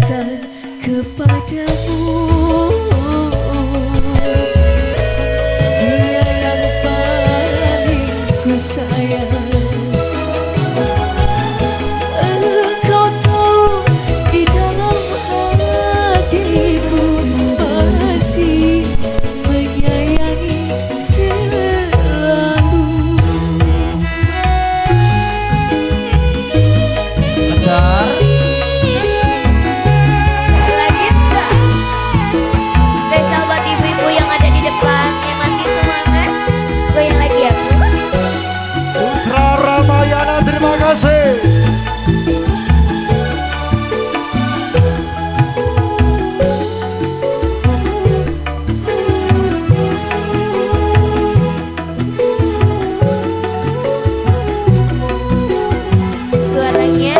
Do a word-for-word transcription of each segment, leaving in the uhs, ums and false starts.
berikan kepadamu. Dia yang paling ku sayang. Engkau tahu di dalam hatiku masih menyayangi selalu. Bentar. Lagi spesial buat ibu-ibu yang ada di depan yang masih semangat. Goyang lagi ya Bu. Putra Ramayana, terima kasih. Suaranya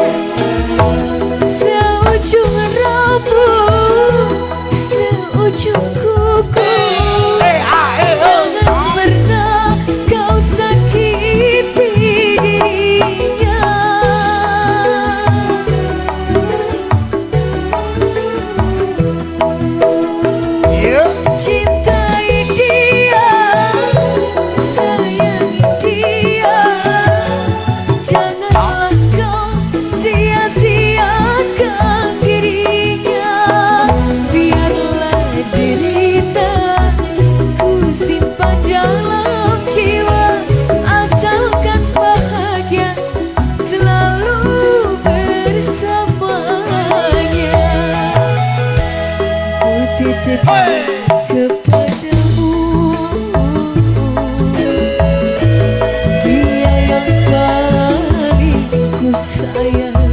Seujung rambut, seujung kuku, jangan pernah kau sakiti dirinya. Cintai dia, sayangi dia, janganlah kau sia-siakan dirinya. Biarlah derita ku simpan dalam jiwa, asalkan bahagia selalu bersamanya. Ku titipkan kepadamu, dia yang paling ku sayang.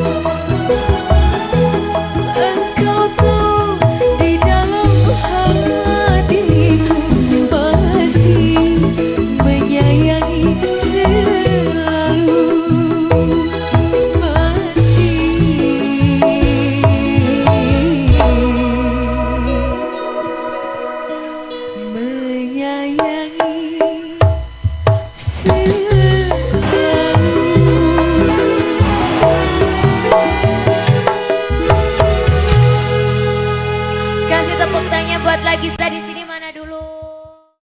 Engkau tahu di dalam hatiku masih menyayangi selalu, menyayangi kasih tepuk tangannya buat lagi di sini.